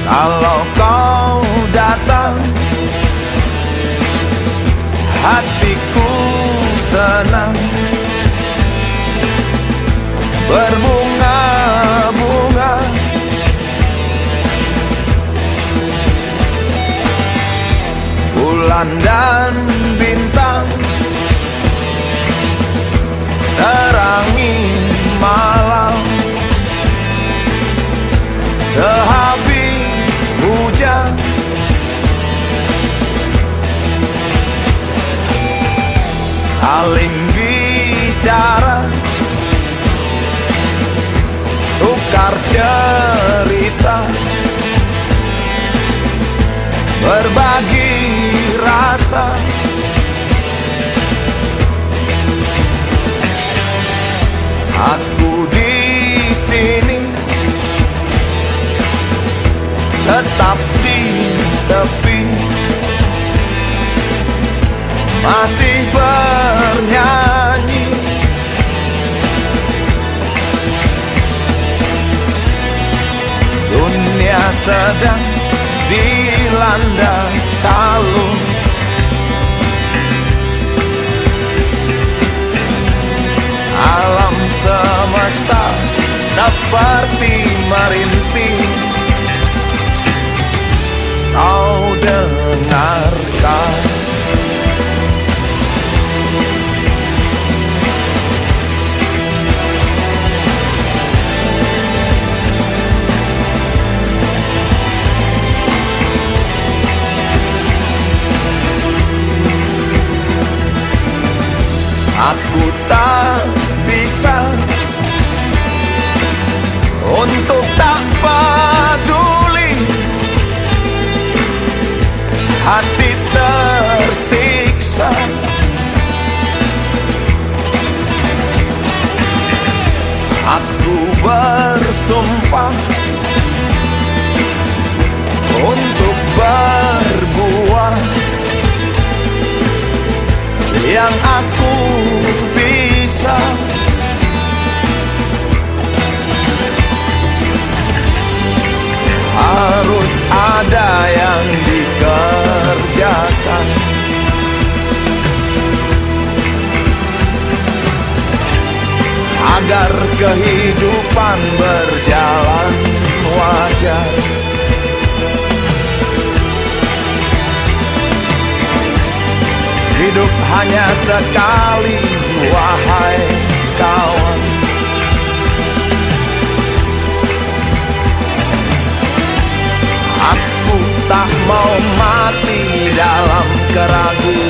Kalau kau datang, hatiku senang, berbunga-bunga. Bulan dan bintang terangi malam, sehabis hujan saling bicara, tukar cerita, berbagi rasa. Aku di sini, tetap di tepi, masih bernyanyi. Dunia sedang dilanda talu, alam semesta seperti merintih. Kau dengarkan? Aku tak bisa untuk tak peduli, hati tersiksa. Aku bersumpah untuk berbuat yang aku bisa. Harus ada yang dikerjakan, agar kehidupan berjalan wajar. Hidup hanya sekali, wahai kawan. Aku tak mau mati dalam keraguan.